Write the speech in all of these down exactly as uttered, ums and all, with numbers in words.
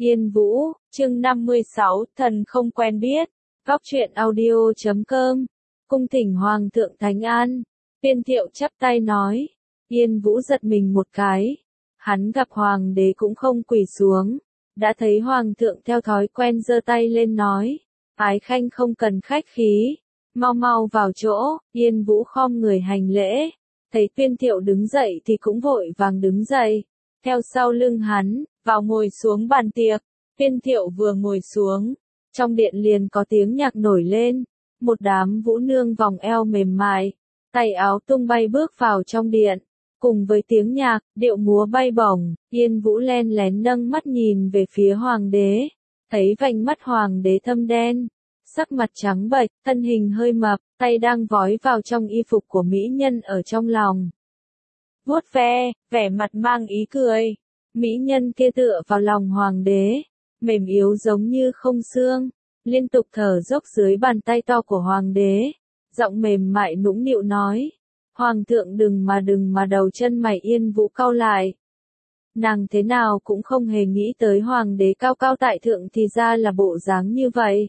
Yên Vũ, chương năm mươi sáu, thần không quen biết. Góc truyện audio chấm com. Cung thỉnh Hoàng thượng Thánh An. Viên Thiệu chắp tay nói. Yên Vũ giật mình một cái. Hắn gặp Hoàng đế cũng không quỳ xuống. Đã thấy Hoàng thượng theo thói quen giơ tay lên nói. Ái khanh không cần khách khí. Mau mau vào chỗ. Yên Vũ khom người hành lễ. Thấy Viên Thiệu đứng dậy thì cũng vội vàng đứng dậy. Theo sau lưng hắn, vào ngồi xuống bàn tiệc. Viên Thiệu vừa ngồi xuống, trong điện liền có tiếng nhạc nổi lên. Một đám vũ nương vòng eo mềm mại, tay áo tung bay bước vào trong điện. Cùng với tiếng nhạc, điệu múa bay bổng, Yên Vũ len lén nâng mắt nhìn về phía hoàng đế. Thấy vành mắt hoàng đế thâm đen, sắc mặt trắng bệch, thân hình hơi mập, tay đang vói vào trong y phục của mỹ nhân ở trong lòng. Vuốt ve, vẻ mặt mang ý cười. Mỹ nhân kia tựa vào lòng hoàng đế, mềm yếu giống như không xương, liên tục thở dốc dưới bàn tay to của hoàng đế, giọng mềm mại nũng nịu nói. Hoàng thượng đừng mà đừng mà đầu chân mày Yên Vũ cau lại. Nàng thế nào cũng không hề nghĩ tới hoàng đế cao cao tại thượng thì ra là bộ dáng như vậy.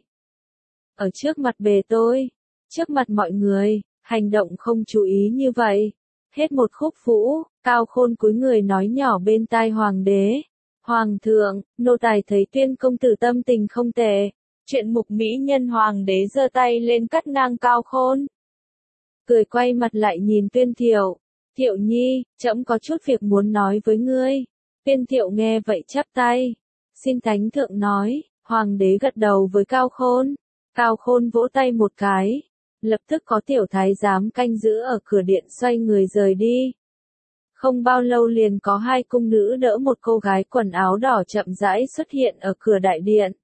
Ở trước mặt bề tôi, trước mặt mọi người, hành động không chú ý như vậy. Hết một khúc vũ, Cao Khôn cúi người nói nhỏ bên tai hoàng đế. Hoàng thượng, nô tài thấy Tuyên công tử tâm tình không tệ. Chuyện mục mỹ nhân hoàng đế giơ tay lên cắt ngang Cao Khôn. Cười quay mặt lại nhìn Tuyên Thiệu. Thiệu nhi, trẫm có chút việc muốn nói với ngươi. Tuyên Thiệu nghe vậy chắp tay. Xin thánh thượng nói. Hoàng đế gật đầu với Cao Khôn. Cao Khôn vỗ tay một cái. Lập tức có tiểu thái giám canh giữ ở cửa điện xoay người rời đi. Không bao lâu liền có hai cung nữ đỡ một cô gái quần áo đỏ chậm rãi xuất hiện ở cửa đại điện.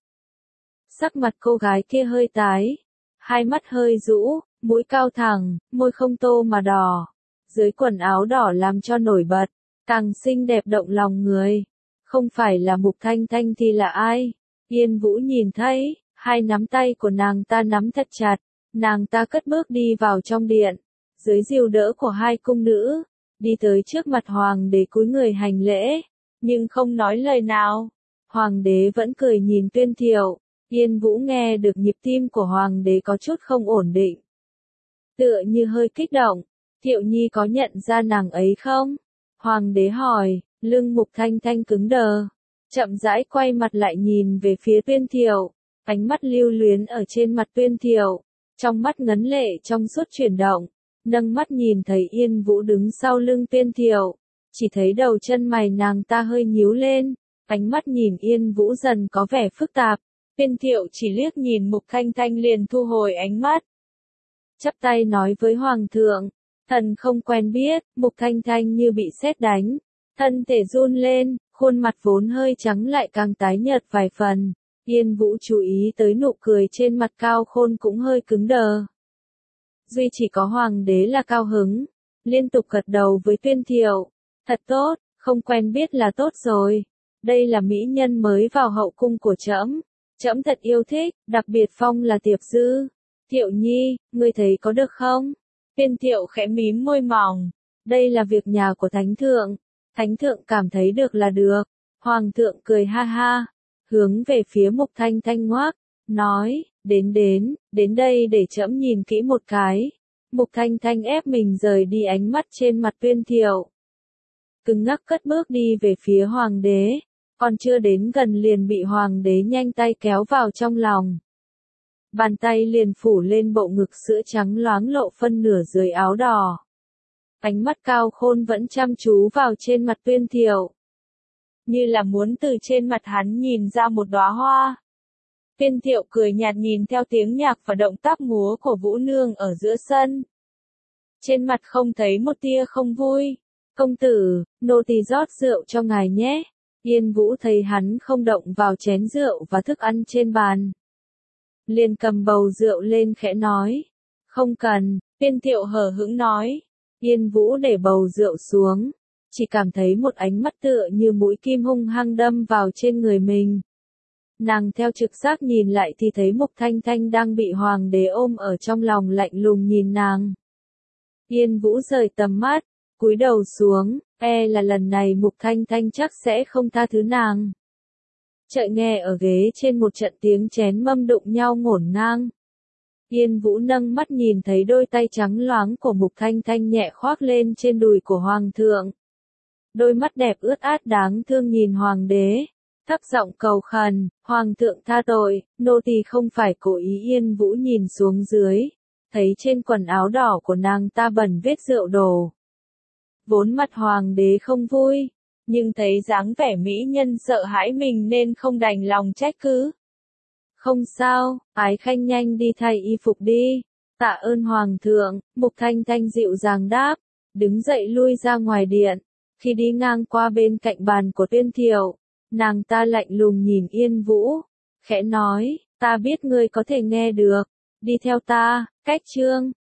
Sắc mặt cô gái kia hơi tái, hai mắt hơi rũ, mũi cao thẳng, môi không tô mà đỏ. Dưới quần áo đỏ làm cho nổi bật, càng xinh đẹp động lòng người. Không phải là Mục Thanh Thanh thì là ai? Yên Vũ nhìn thấy, hai nắm tay của nàng ta nắm thật chặt. Nàng ta cất bước đi vào trong điện, dưới dìu đỡ của hai cung nữ, đi tới trước mặt hoàng đế cúi người hành lễ, nhưng không nói lời nào. Hoàng đế vẫn cười nhìn Tuyên Thiệu. Yên Vũ nghe được nhịp tim của hoàng đế có chút không ổn định, tựa như hơi kích động. Thiệu nhi có nhận ra nàng ấy không? Hoàng đế hỏi. Lưng Mục Thanh Thanh cứng đờ, chậm rãi quay mặt lại nhìn về phía Tuyên Thiệu, ánh mắt lưu luyến ở trên mặt Tuyên Thiệu. Trong mắt ngấn lệ trong suốt chuyển động, nâng mắt nhìn thấy Yên Vũ đứng sau lưng Tuyên Thiệu, chỉ thấy đầu chân mày nàng ta hơi nhíu lên, ánh mắt nhìn Yên Vũ dần có vẻ phức tạp. Tuyên Thiệu chỉ liếc nhìn Mục Thanh Thanh liền thu hồi ánh mắt. Chắp tay nói với Hoàng thượng, thần không quen biết. Mục Thanh Thanh như bị sét đánh, thân thể run lên, khuôn mặt vốn hơi trắng lại càng tái nhợt vài phần. Yên Vũ chú ý tới nụ cười trên mặt Cao Khôn cũng hơi cứng đờ. Duy chỉ có hoàng đế là cao hứng, liên tục gật đầu với Tuyên Thiệu. Thật tốt, không quen biết là tốt rồi. Đây là mỹ nhân mới vào hậu cung của trẫm, trẫm thật yêu thích, đặc biệt phong là Tiệp Dư. Thiệu nhi, ngươi thấy có được không? Tuyên Thiệu khẽ mím môi mỏng. Đây là việc nhà của thánh thượng, thánh thượng cảm thấy được là được. Hoàng thượng cười ha ha, hướng về phía Mục Thanh Thanh ngoác, nói, đến đến, đến đây để trẫm nhìn kỹ một cái. Mục Thanh Thanh ép mình rời đi ánh mắt trên mặt Tuyên Thiệu. Cứng ngắc cất bước đi về phía hoàng đế, còn chưa đến gần liền bị hoàng đế nhanh tay kéo vào trong lòng. Bàn tay liền phủ lên bộ ngực sữa trắng loáng lộ phân nửa dưới áo đỏ. Ánh mắt Cao Khôn vẫn chăm chú vào trên mặt Tuyên Thiệu, như là muốn từ trên mặt hắn nhìn ra một đóa hoa. Tuyên Thiệu cười nhạt nhìn theo tiếng nhạc và động tác múa của Vũ Nương ở giữa sân. Trên mặt không thấy một tia không vui. Công tử, nô tỳ rót rượu cho ngài nhé. Yên Vũ thấy hắn không động vào chén rượu và thức ăn trên bàn, liền cầm bầu rượu lên khẽ nói. Không cần. Tuyên Thiệu hờ hững nói. Yên Vũ để bầu rượu xuống, chỉ cảm thấy một ánh mắt tựa như mũi kim hung hăng đâm vào trên người mình. Nàng theo trực giác nhìn lại thì thấy Mục Thanh Thanh đang bị hoàng đế ôm ở trong lòng lạnh lùng nhìn nàng. Yên Vũ rời tầm mắt, cúi đầu xuống, e là lần này Mục Thanh Thanh chắc sẽ không tha thứ nàng. chợt nghe ở ghế trên một trận tiếng chén mâm đụng nhau ngổn ngang. Yên Vũ nâng mắt nhìn thấy đôi tay trắng loáng của Mục Thanh Thanh nhẹ khoác lên trên đùi của Hoàng thượng. Đôi mắt đẹp ướt át đáng thương nhìn Hoàng đế, thấp giọng cầu khẩn, Hoàng thượng tha tội, nô tỳ không phải cố ý. Yên Vũ nhìn xuống dưới, thấy trên quần áo đỏ của nàng ta bẩn vết rượu đồ. Vốn mặt Hoàng đế không vui, nhưng thấy dáng vẻ mỹ nhân sợ hãi mình nên không đành lòng trách cứ. Không sao, Ái Khanh nhanh đi thay y phục đi. Tạ ơn Hoàng thượng, Mục Thanh Thanh dịu dàng đáp, đứng dậy lui ra ngoài điện. Khi đi ngang qua bên cạnh bàn của Tuyên Thiệu, nàng ta lạnh lùng nhìn Yên Vũ, khẽ nói, ta biết ngươi có thể nghe được, đi theo ta. Cách chương